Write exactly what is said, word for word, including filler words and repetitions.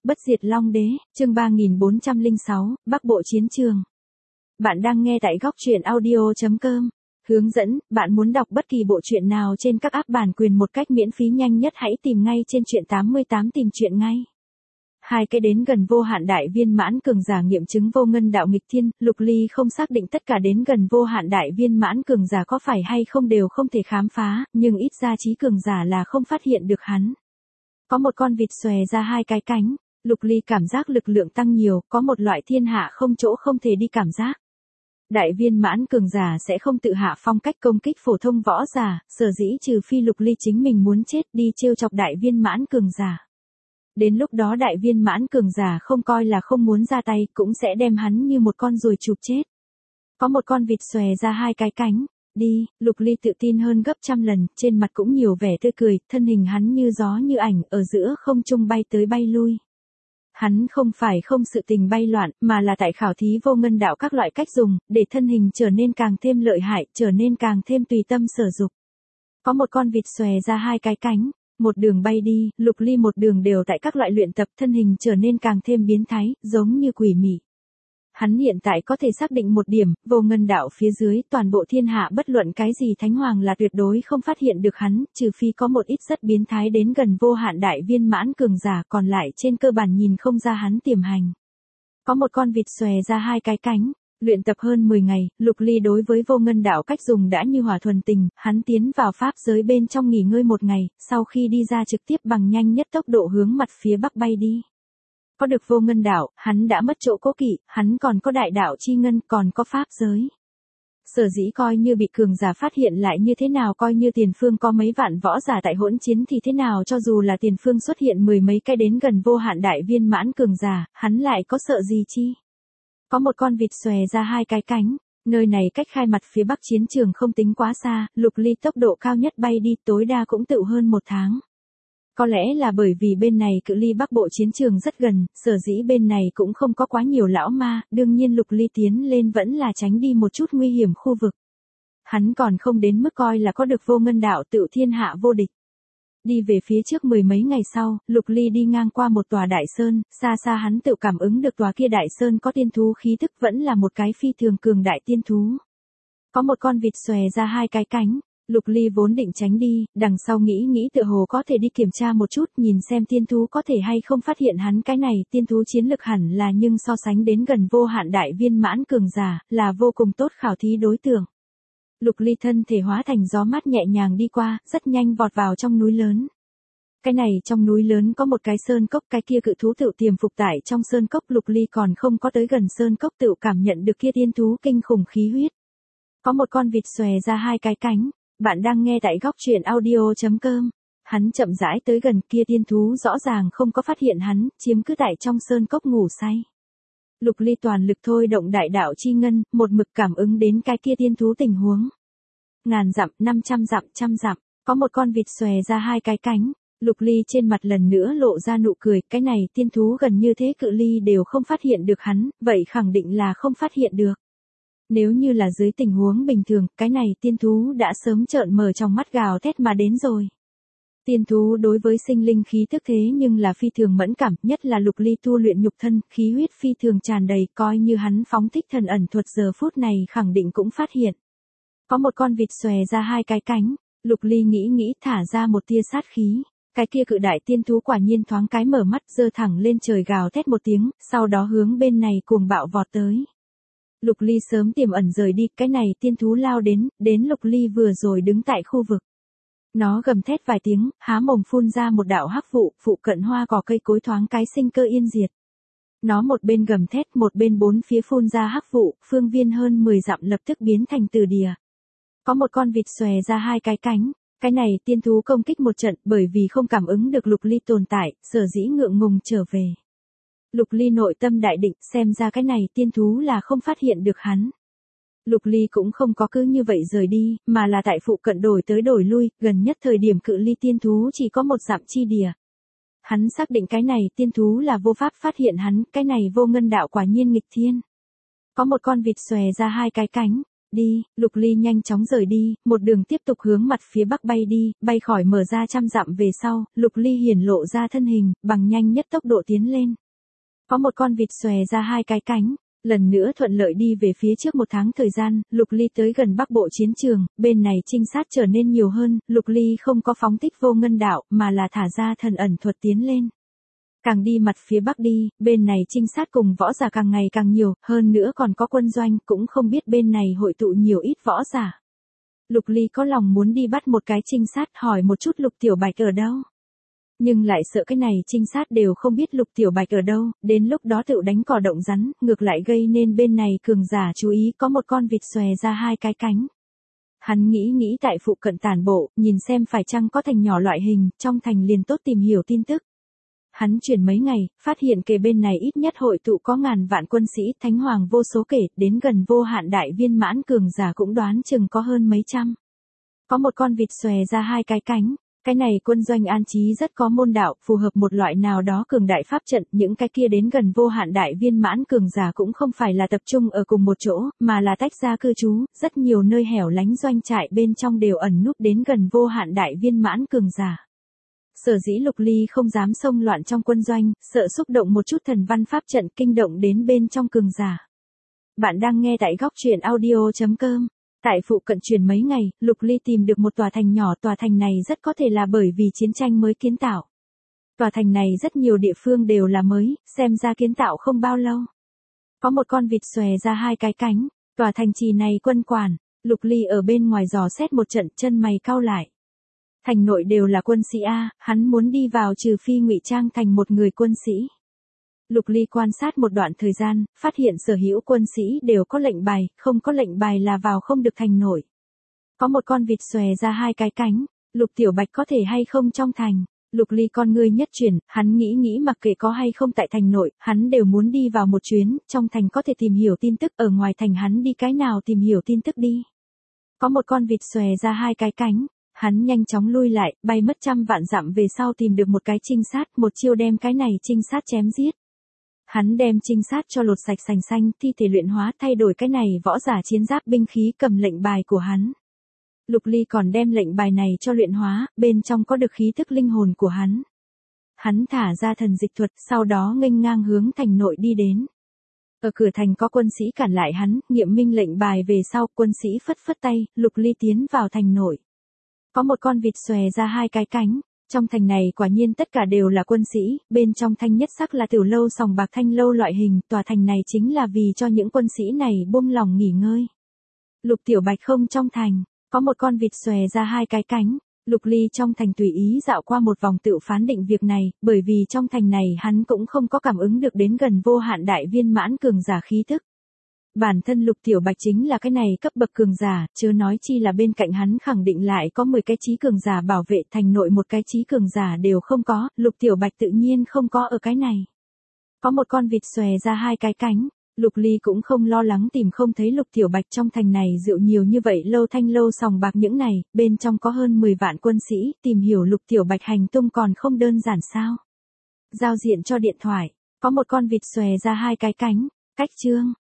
Bất diệt Long Đế, chương ba nghìn bốn trăm lẻ sáu, Bắc Bộ Chiến Trường. Bạn đang nghe tại góc truyện audio chấm com. Hướng dẫn, bạn muốn đọc bất kỳ bộ truyện nào trên các app bản quyền một cách miễn phí nhanh nhất hãy tìm ngay trên truyện tám mươi tám tìm truyện ngay. Hai cái đến gần vô hạn đại viên mãn cường giả nghiệm chứng vô ngân đạo nghịch thiên, Lục Ly không xác định tất cả đến gần vô hạn đại viên mãn cường giả có phải hay không đều không thể khám phá, nhưng ít ra trí cường giả là không phát hiện được hắn. Có một con vịt xòe ra hai cái cánh, Lục Ly cảm giác lực lượng tăng nhiều, có một loại thiên hạ không chỗ không thể đi cảm giác. Đại viên mãn cường giả sẽ không tự hạ phong cách công kích phổ thông võ giả, sở dĩ trừ phi Lục Ly chính mình muốn chết đi trêu chọc đại viên mãn cường giả. Đến lúc đó đại viên mãn cường giả không coi là không muốn ra tay cũng sẽ đem hắn như một con ruồi chụp chết. Có một con vịt xòe ra hai cái cánh, đi, Lục Ly tự tin hơn gấp trăm lần, trên mặt cũng nhiều vẻ tươi cười, thân hình hắn như gió như ảnh ở giữa không trung bay tới bay lui. Hắn không phải không sự tình bay loạn, mà là tại khảo thí vô ngân đạo các loại cách dùng, để thân hình trở nên càng thêm lợi hại, trở nên càng thêm tùy tâm sở dục. Có một con vịt xòe ra hai cái cánh, một đường bay đi, Lục Ly một đường đều tại các loại luyện tập thân hình trở nên càng thêm biến thái, giống như quỷ mị. Hắn hiện tại có thể xác định một điểm, vô ngân đạo phía dưới toàn bộ thiên hạ bất luận cái gì thánh hoàng là tuyệt đối không phát hiện được hắn, trừ phi có một ít rất biến thái đến gần vô hạn đại viên mãn cường giả còn lại trên cơ bản nhìn không ra hắn tiềm hành. Có một con vịt xòe ra hai cái cánh, luyện tập hơn mười ngày, Lục Ly đối với vô ngân đạo cách dùng đã như hỏa thuần tình, hắn tiến vào pháp giới bên trong nghỉ ngơi một ngày, sau khi đi ra trực tiếp bằng nhanh nhất tốc độ hướng mặt phía bắc bay đi. Có được vô ngân đạo, hắn đã mất chỗ cố kỵ, hắn còn có đại đạo chi ngân, còn có pháp giới. Sở dĩ coi như bị cường giả phát hiện lại như thế nào, coi như tiền phương có mấy vạn võ giả tại hỗn chiến thì thế nào, cho dù là tiền phương xuất hiện mười mấy cái đến gần vô hạn đại viên mãn cường giả, hắn lại có sợ gì chi. Có một con vịt xòe ra hai cái cánh, nơi này cách khai mặt phía bắc chiến trường không tính quá xa, Lục Ly tốc độ cao nhất bay đi tối đa cũng tự hơn một tháng. Có lẽ là bởi vì bên này cự ly Bắc Bộ chiến trường rất gần, sở dĩ bên này cũng không có quá nhiều lão ma, đương nhiên Lục Ly tiến lên vẫn là tránh đi một chút nguy hiểm khu vực. Hắn còn không đến mức coi là có được vô ngân đạo tự thiên hạ vô địch. Đi về phía trước mười mấy ngày sau, Lục Ly đi ngang qua một tòa đại sơn, xa xa hắn tự cảm ứng được tòa kia đại sơn có tiên thú khí tức, vẫn là một cái phi thường cường đại tiên thú. Có một con vịt xòe ra hai cái cánh. Lục Ly vốn định tránh đi, đằng sau nghĩ nghĩ tựa hồ có thể đi kiểm tra một chút, nhìn xem tiên thú có thể hay không phát hiện hắn. Cái này tiên thú chiến lực hẳn là nhưng so sánh đến gần vô hạn đại viên mãn cường giả, là vô cùng tốt khảo thí đối tượng. Lục Ly thân thể hóa thành gió mát nhẹ nhàng đi qua, rất nhanh vọt vào trong núi lớn. Cái này trong núi lớn có một cái sơn cốc, cái kia cự thú tự tiềm phục tại trong sơn cốc. Lục Ly còn không có tới gần sơn cốc tự cảm nhận được kia tiên thú kinh khủng khí huyết. Có một con vịt xòe ra hai cái cánh. Bạn đang nghe tại góc truyện audio chấm com. Hắn chậm rãi tới gần, kia tiên thú rõ ràng không có phát hiện hắn, chiếm cứ tại trong sơn cốc ngủ say. Lục Ly toàn lực thôi động đại đạo chi ngân, một mực cảm ứng đến cái kia tiên thú tình huống. Ngàn dặm, năm trăm dặm, trăm dặm, có một con vịt xòe ra hai cái cánh. Lục Ly trên mặt lần nữa lộ ra nụ cười, cái này tiên thú gần như thế cự ly đều không phát hiện được hắn, vậy khẳng định là không phát hiện được. Nếu như là dưới tình huống bình thường, cái này tiên thú đã sớm trợn mở trong mắt gào thét mà đến rồi. Tiên thú đối với sinh linh khí tức thế nhưng là phi thường mẫn cảm, nhất là Lục Ly tu luyện nhục thân, khí huyết phi thường tràn đầy, coi như hắn phóng thích thần ẩn thuật giờ phút này khẳng định cũng phát hiện. Có một con vịt xòe ra hai cái cánh, Lục Ly nghĩ nghĩ thả ra một tia sát khí. Cái kia cự đại tiên thú quả nhiên thoáng cái mở mắt giơ thẳng lên trời gào thét một tiếng, sau đó hướng bên này cuồng bạo vọt tới. Lục Ly sớm tiềm ẩn rời đi, cái này tiên thú lao đến, đến Lục Ly vừa rồi đứng tại khu vực. Nó gầm thét vài tiếng, há mồm phun ra một đạo hắc vụ, phụ cận hoa cỏ cây cối thoáng cái sinh cơ yên diệt. Nó một bên gầm thét, một bên bốn phía phun ra hắc vụ, phương viên hơn mười dặm lập tức biến thành từ địa. Có một con vịt xòe ra hai cái cánh, cái này tiên thú công kích một trận, bởi vì không cảm ứng được Lục Ly tồn tại, sở dĩ ngượng ngùng trở về. Lục Ly nội tâm đại định, xem ra cái này tiên thú là không phát hiện được hắn. Lục Ly cũng không có cứ như vậy rời đi, mà là tại phụ cận đổi tới đổi lui, gần nhất thời điểm cự ly tiên thú chỉ có một dặm chi địa. Hắn xác định cái này tiên thú là vô pháp phát hiện hắn, cái này vô ngân đạo quả nhiên nghịch thiên. Có một con vịt xòe ra hai cái cánh, đi, Lục Ly nhanh chóng rời đi, một đường tiếp tục hướng mặt phía bắc bay đi, bay khỏi mở ra trăm dặm về sau, Lục Ly hiển lộ ra thân hình, bằng nhanh nhất tốc độ tiến lên. Có một con vịt xòe ra hai cái cánh, lần nữa thuận lợi đi về phía trước một tháng thời gian, Lục Ly tới gần bắc bộ chiến trường, bên này trinh sát trở nên nhiều hơn, Lục Ly không có phóng thích vô ngân đạo, mà là thả ra thần ẩn thuật tiến lên. Càng đi mặt phía bắc đi, bên này trinh sát cùng võ giả càng ngày càng nhiều, hơn nữa còn có quân doanh, cũng không biết bên này hội tụ nhiều ít võ giả. Lục Ly có lòng muốn đi bắt một cái trinh sát hỏi một chút Lục Tiểu Bạch ở đâu. Nhưng lại sợ cái này trinh sát đều không biết Lục Tiểu Bạch ở đâu, đến lúc đó tự đánh cỏ động rắn, ngược lại gây nên bên này cường giả chú ý có một con vịt xòe ra hai cái cánh. Hắn nghĩ nghĩ tại phụ cận tản bộ, nhìn xem phải chăng có thành nhỏ loại hình, trong thành liền tốt tìm hiểu tin tức. Hắn chuyển mấy ngày, phát hiện kề bên này ít nhất hội tụ có ngàn vạn quân sĩ, thánh hoàng vô số kể, đến gần vô hạn đại viên mãn cường giả cũng đoán chừng có hơn mấy trăm. Có một con vịt xòe ra hai cái cánh, cái này quân doanh an trí rất có môn đạo, phù hợp một loại nào đó cường đại pháp trận, những cái kia đến gần vô hạn đại viên mãn cường giả cũng không phải là tập trung ở cùng một chỗ, mà là tách ra cư trú, rất nhiều nơi hẻo lánh doanh trại bên trong đều ẩn núp đến gần vô hạn đại viên mãn cường giả. Sở dĩ Lục Ly không dám xông loạn trong quân doanh, sợ xúc động một chút thần văn pháp trận kinh động đến bên trong cường giả. Bạn đang nghe tại góc truyện audio chấm com. Tại phụ cận chuyển mấy ngày, Lục Ly tìm được một tòa thành nhỏ, tòa thành này rất có thể là bởi vì chiến tranh mới kiến tạo. Tòa thành này rất nhiều địa phương đều là mới, xem ra kiến tạo không bao lâu. Có một con vịt xòe ra hai cái cánh, tòa thành trì này quân quản, Lục Ly ở bên ngoài dò xét một trận, chân mày cau lại. Thành nội đều là quân sĩ A, hắn muốn đi vào trừ phi ngụy trang thành một người quân sĩ. Lục Ly quan sát một đoạn thời gian, phát hiện sở hữu quân sĩ đều có lệnh bài, không có lệnh bài là vào không được thành nội. Có một con vịt xòe ra hai cái cánh, Lục Tiểu Bạch có thể hay không trong thành. Lục Ly con ngươi nhất chuyển, hắn nghĩ nghĩ mặc kệ có hay không tại thành nội, hắn đều muốn đi vào một chuyến, trong thành có thể tìm hiểu tin tức, ở ngoài thành hắn đi cái nào tìm hiểu tin tức đi. Có một con vịt xòe ra hai cái cánh. Hắn nhanh chóng lui lại, bay mất trăm vạn dặm về sau tìm được một cái trinh sát, một chiêu đem cái này trinh sát chém giết. Hắn đem trinh sát cho lột sạch sành xanh, thi thể luyện hóa, thay đổi cái này võ giả chiến giáp binh khí, cầm lệnh bài của hắn. Lục Ly còn đem lệnh bài này cho luyện hóa, bên trong có được khí thức linh hồn của hắn. Hắn thả ra thần dịch thuật, sau đó nghênh ngang hướng thành nội đi đến. Ở cửa thành có quân sĩ cản lại hắn, nghiệm minh lệnh bài về sau, quân sĩ phất phất tay, Lục Ly tiến vào thành nội. Có một con vịt xòe ra hai cái cánh, trong thành này quả nhiên tất cả đều là quân sĩ, bên trong thanh nhất sắc là tiểu lâu sòng bạc thanh lâu loại hình, tòa thành này chính là vì cho những quân sĩ này buông lòng nghỉ ngơi. Lục Tiểu Bạch không trong thành, có một con vịt xòe ra hai cái cánh, Lục Ly trong thành tùy ý dạo qua một vòng tự phán định việc này, bởi vì trong thành này hắn cũng không có cảm ứng được đến gần vô hạn đại viên mãn cường giả khí thức. Bản thân Lục Tiểu Bạch chính là cái này cấp bậc cường giả, chớ nói chi là bên cạnh hắn khẳng định lại có mười cái trí cường giả bảo vệ, thành nội một cái trí cường giả đều không có, Lục Tiểu Bạch tự nhiên không có ở cái này. Có một con vịt xòe ra hai cái cánh, Lục Ly cũng không lo lắng tìm không thấy Lục Tiểu Bạch trong thành này rượu nhiều như vậy, lâu thanh lâu sòng bạc những này, bên trong có hơn mười vạn quân sĩ, tìm hiểu Lục Tiểu Bạch hành tung còn không đơn giản sao. Giao diện cho điện thoại, có một con vịt xòe ra hai cái cánh, cách chương.